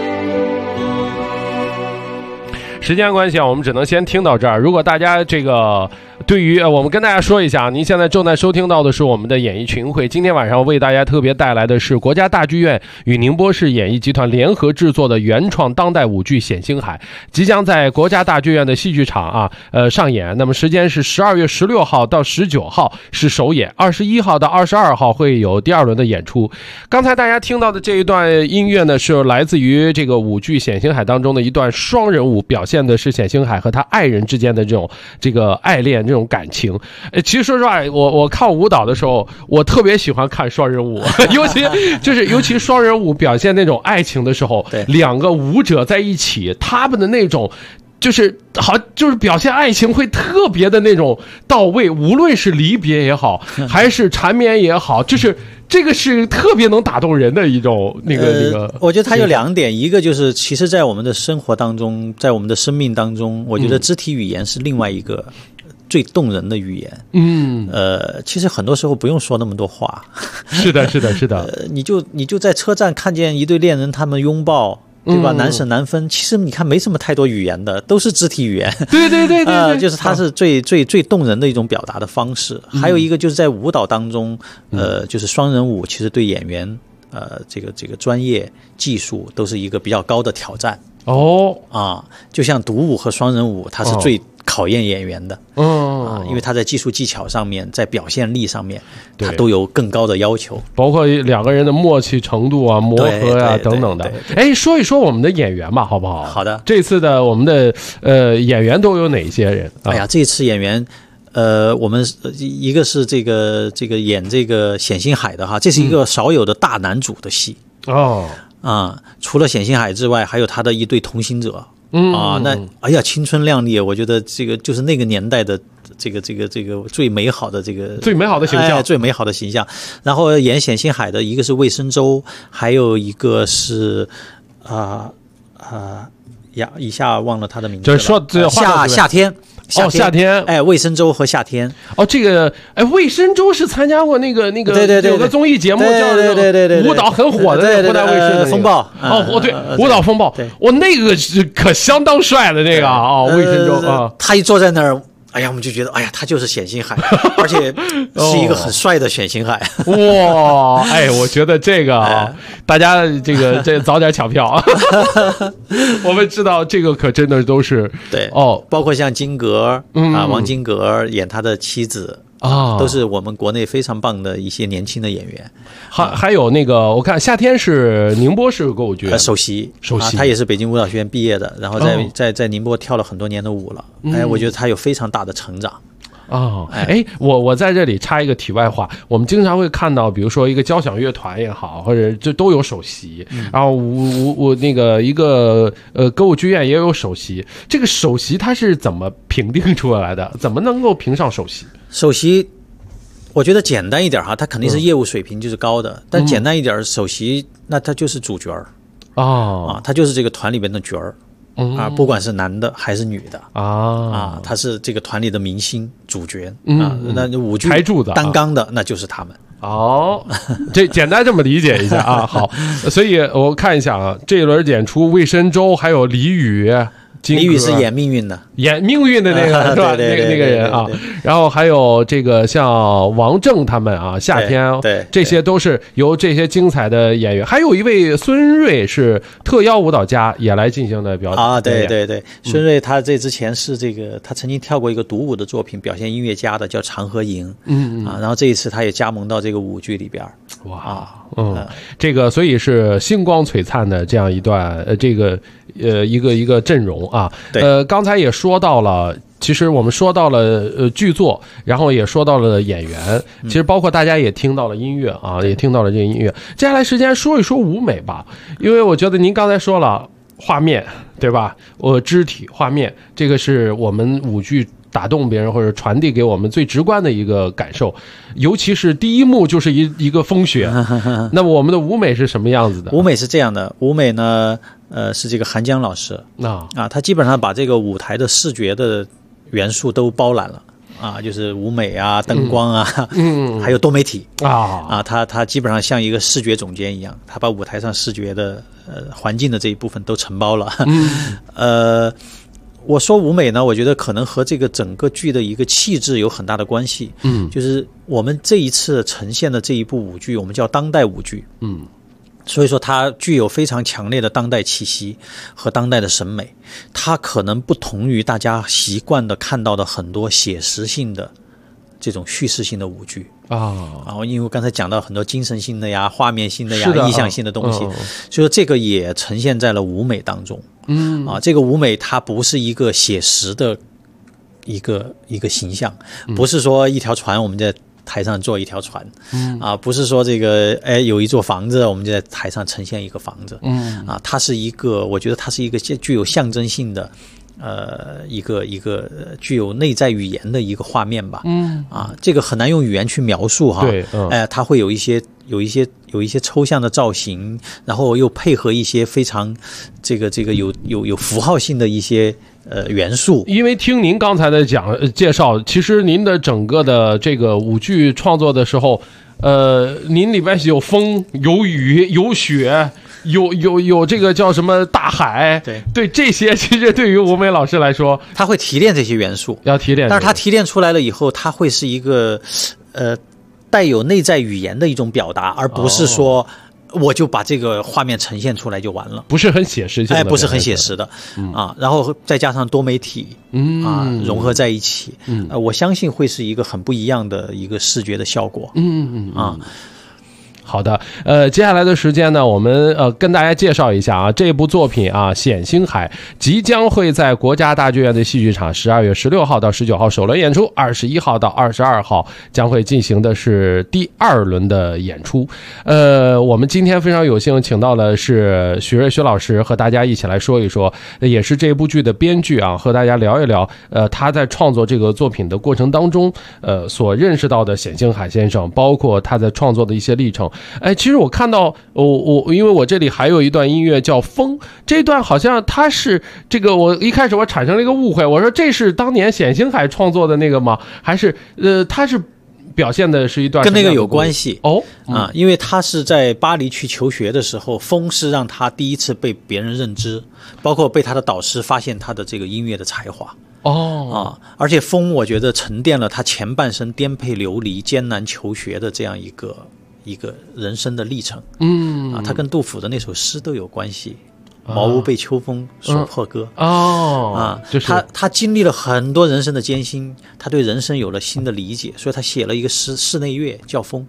时间关系我们只能先听到这儿。如果大家这个对于我们跟大家说一下，您现在正在收听到的是我们的演艺群会。今天晚上为大家特别带来的是国家大剧院与宁波市演艺集团联合制作的原创当代舞剧《冼星海》，即将在国家大剧院的戏剧场上演。那么时间是12月16号到19号是首演，21号到22号会有第2轮的演出。刚才大家听到的这一段音乐呢，是来自于这个舞剧《冼星海》当中的一段双人舞，表现的是冼星海和他爱人之间的这个爱恋这种感情。其实说实话，我看舞蹈的时候，我特别喜欢看双人舞，尤其双人舞表现那种爱情的时候，两个舞者在一起，他们的那种就是表现爱情会特别的那种到位，无论是离别也好，还是缠绵也好，就是这个是特别能打动人的一种那个。 我觉得它有2点，一个就是其实在我们的生活当中，在我们的生命当中，我觉得肢体语言是另外一个最动人的语言。其实很多时候不用说那么多话。 是的。 你就在车站看见一对恋人，他们拥抱，对吧？难舍难分。其实你看没什么太多语言的，都是肢体语言。对，就是它是最动人的一种表达的方式。还有一个就是在舞蹈当中，就是双人舞，其实对演员这个专业技术都是一个比较高的挑战。就像独舞和双人舞，它是最考验演员的。因为他在技术技巧上面，在表现力上面，他都有更高的要求，包括 2个人的默契程度啊、磨合啊等等的。说一说我们的演员吧，好不好？ 好的。 这次的我们的演员都有哪些人？ 这次演员。我们一个是这个演这个冼星海的哈，这是一个少有的大男主的戏。除了冼星海之外，还有他的一对同行者。那青春靓丽，我觉得这个就是那个年代的这个最美好的最美好的形象， 最美好的形象。然后演冼星海的一个是魏申洲，还有一个是一下忘了他的名字了。就是说夏天。 夏天， 魏申洲和夏天。 这个魏申洲是参加过那个对有个综艺节目叫舞蹈很火的湖南卫视的风暴。 对，舞蹈风暴。那个是可相当帅的那个魏申洲他一坐在那儿。我们就觉得，他就是冼星海，而且是一个很帅的冼星海。 哇，我觉得这个大家这早点抢票。我们知道这个可真的都是对包括像金格王金格演他的妻子。都是我们国内非常棒的一些年轻的演员。 还有那个，我看夏天是宁波市歌舞剧院首席，他也是北京舞蹈学院毕业的，然后在宁波跳了很多年的舞了。我觉得他有非常大的成长。 我在这里插一个题外话，我们经常会看到，比如说一个交响乐团也好，或者这都有首席，然后那个一个歌舞剧院也有首席。这个首席它是怎么评定出来的？怎么能够评上首席？ 首席，我觉得简单一点他肯定是业务水平就是高的，但简单一点，首席那他就是主角他就是这个团里边的角儿。不管是男的还是女的他是这个团里的明星主角那舞剧担纲的那就是他们。 这简单这么理解一下好，所以我看一下这一轮演出，魏申洲还有李宇。 李宇是演命运的那个是吧？那个人然后还有这个像王正他们夏天这些都是由这些精彩的演员，还有一位孙瑞是特邀舞蹈家也来进行的表演对，孙瑞他这之前是他曾经跳过一个独舞的作品，表现音乐家的叫长河营然后这一次他也加盟到这个舞剧里边。 这个所以是星光璀璨的这样一段一个阵容刚才也说到了，其实我们说到了剧作，然后也说到了演员，其实包括大家也听到了音乐也听到了这个音乐。接下来时间说一说舞美吧，因为我觉得您刚才说了画面，对吧？肢体画面，这个是我们舞剧打动别人或者传递给我们最直观的一个感受，尤其是第一幕就是一个风雪。那么我们的舞美是什么样子的？ 舞美是这样的，舞美呢是这个韩江老师他基本上把这个舞台的视觉的元素都包揽了就是舞美灯光还有多媒体他基本上像一个视觉总监一样，他把舞台上视觉的环境的这一部分都承包了。 我说舞美呢，我觉得可能和这个整个剧的一个气质有很大的关系。就是我们这一次呈现的这一部舞剧，我们叫当代舞剧。所以说它具有非常强烈的当代气息和当代的审美，它可能不同于大家习惯的看到的很多写实性的这种叙事性的舞剧然后因为我刚才讲到很多精神性的呀、画面性的呀、意象性的东西，所以说这个也呈现在了舞美当中。这个舞美它不是一个写实的一个形象，不是说一条船我们在台上做一条船，不是说这个有一座房子我们就在台上呈现一个房子，它是一个，我觉得它是一个具有象征性的一个具有内在语言的一个画面吧。这个很难用语言去描述哈。 对， 它会有一些抽象的造型，然后又配合一些非常这个有符号性的一些元素。 因为听您刚才的介绍，其实您的整个的这个舞剧创作的时候，您里边有风、有雨、有雪。有这个叫什么大海，对这些其实对于舞美老师来说， 他会提炼这些元素， 要提炼， 但是他提炼出来了以后，他会是一个带有内在语言的一种表达，而不是说我就把这个画面呈现出来就完了， 不是很写实性的， 不是很写实的然后再加上多媒体融合在一起，我相信会是一个很不一样的一个视觉的效果。 好的，接下来的时间呢，我们跟大家介绍一下这部作品冼星海即将会在国家大剧院的戏剧场12月16号到19号首轮演出，21号到22号将会进行的是第2轮的演出。我们今天非常有幸请到了是许瑞薛老师，和大家一起来说一说，也是这部剧的编剧和大家聊一聊他在创作这个作品的过程当中所认识到的冼星海先生，包括他在创作的一些历程。其实我看到因为我这里还有一段音乐叫《风》，这段好像它是这个，我一开始我产生了一个误会，我说这是当年冼星海创作的那个吗？还是他是表现的是一段跟那个有关系因为他是在巴黎去求学的时候，风是让他第一次被别人认知，包括被他的导师发现他的这个音乐的才华。而且风我觉得沉淀了他前半生颠沛流离、艰难求学的这样一个人生的历程。他跟杜甫的那首诗都有关系，茅屋被秋风所破歌。就是他经历了很多人生的艰辛，他对人生有了新的理解，所以他写了一个室内乐叫风。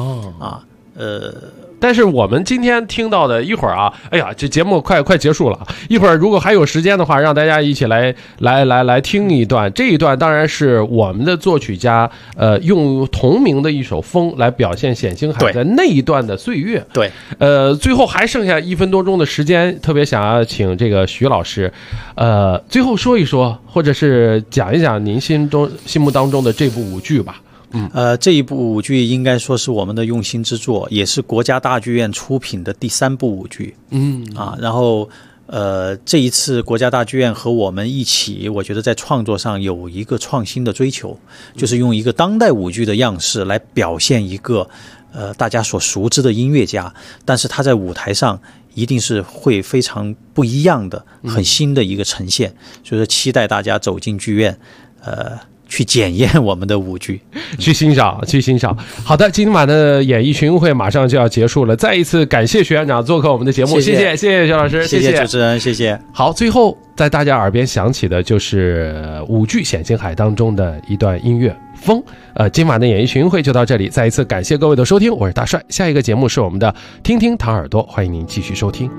但是我们今天听到的一会儿哎呀，这节目快结束了，一会儿如果还有时间的话，让大家一起来听一段。这一段当然是我们的作曲家用同名的一首《风》来表现冼星海在那一段的岁月。 对， 最后还剩下1分多钟的时间，特别想要请这个徐老师，最后说一说，或者是讲一讲您心目当中的这部舞剧吧。 这一部舞剧应该说是我们的用心之作，也是国家大剧院出品的第3部舞剧。然后这一次国家大剧院和我们一起，我觉得在创作上有一个创新的追求，就是用一个当代舞剧的样式来表现一个大家所熟知的音乐家，但是他在舞台上一定是会非常不一样的、很新的一个呈现。所以说期待大家走进剧院去检验我们的舞剧， 去欣赏。好的，今晚的演艺群会马上就要结束了，再一次感谢徐院长做客我们的节目，谢谢徐老师， 谢谢主持人，谢谢。 好，最后在大家耳边响起的就是舞剧《冼星海》当中的一段音乐《风》。今晚的演艺群会就到这里，再一次感谢各位的收听，我是大帅。下一个节目是我们的听听唐耳朵，欢迎您继续收听。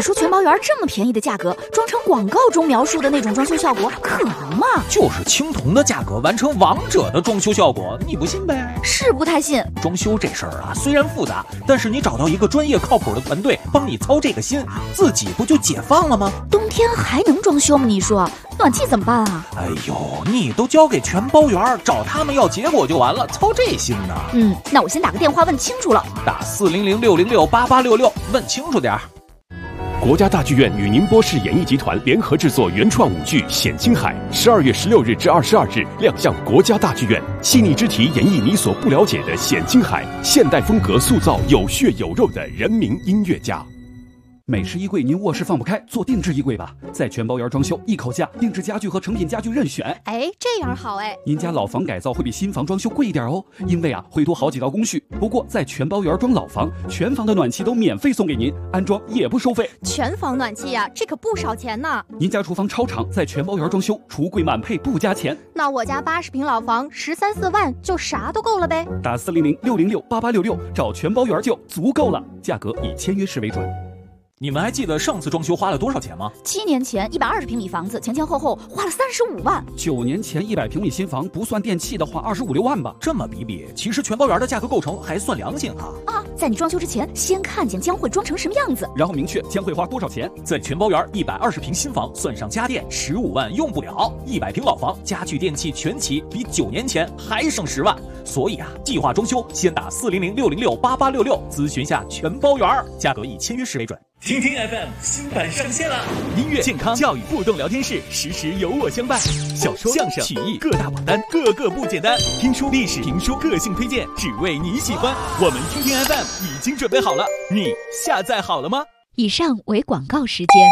说全包园这么便宜的价格，装成广告中描述的那种装修效果，可能吗？ 就是青铜的价格完成王者的装修效果，你不信呗？ 是不太信。 装修这事儿啊，虽然复杂，但是你找到一个专业靠谱的团队帮你操这个心，自己不就解放了吗？ 冬天还能装修吗？你说暖气怎么办啊？ 哎呦，你都交给全包园，找他们要结果就完了，操这心呢？ 那我先打个电话问清楚了。 打400-606-8866，问清楚点儿。 国家大剧院与宁波市演艺集团联合制作原创舞剧《显青海》，12月16日至22日亮相国家大剧院，细腻之题演绎你所不了解的显青海，现代风格塑造有血有肉的人民音乐家。 美式衣柜您卧室放不开，做定制衣柜吧，在全包园装修，一口价，定制家具和成品家具任选。 哎，这样好哎。 您家老房改造会比新房装修贵一点哦，因为会多好几道工序。不过在全包园装老房，全房的暖气都免费送给您，安装也不收费。 全房暖气呀，这可不少钱呢。 您家厨房超长，在全包园装修，橱柜满配不加钱。 那我家80平老房13、14万就啥都够了呗。 打400-606-8866，找全包园就足够了，价格以签约式为准。 你们还记得上次装修花了多少钱吗 ？7年前120平米房子前前后后花了35万。 9年前100平米新房不算电器的话25、6万吧。 这么比比，其实全包园的价格构成还算良心啊！ 在你装修之前，先看见将会装成什么样子， 然后明确将会花多少钱。 在全包园120平新房算上家电15万用不了，100平老房家具电器全齐，比9年前还省10万。所以计划装修先打400-606-8866咨询下全包园，价格以签约式为准。 听听 FM 新版上线了，音乐、健康、教育互动聊天室，时时有我相伴。小说、相声、曲艺各大榜单，个个不简单。听书、历史、评书、个性推荐，只为你喜欢。我们听听 FM 已经准备好了，你下载好了吗？ 以上为广告时间。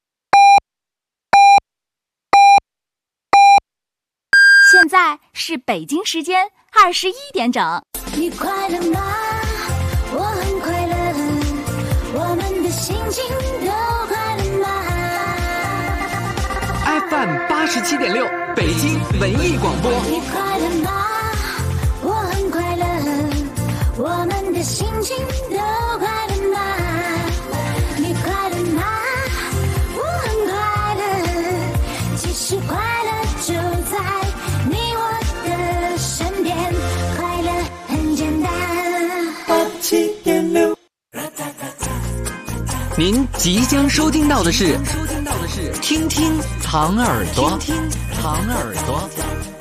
现在是北京时间21点整。 你快乐吗？我很快乐。我们的心情都快乐吗 ？FM 87.6，北京文艺广播。 你快乐吗？我很快乐。我们的心情都快乐吗？你快乐吗？我很快乐。其实快乐就在你我的身边，快乐很简单。87.6。 您即将收听到的是听听藏耳朵，听听藏耳朵。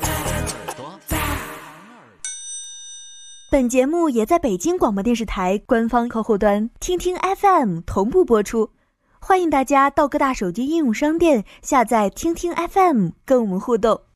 本节目也在北京广播电视台官方客户端听听 FM 同步播出，欢迎大家到各大手机应用商店下载听听 FM 跟我们互动。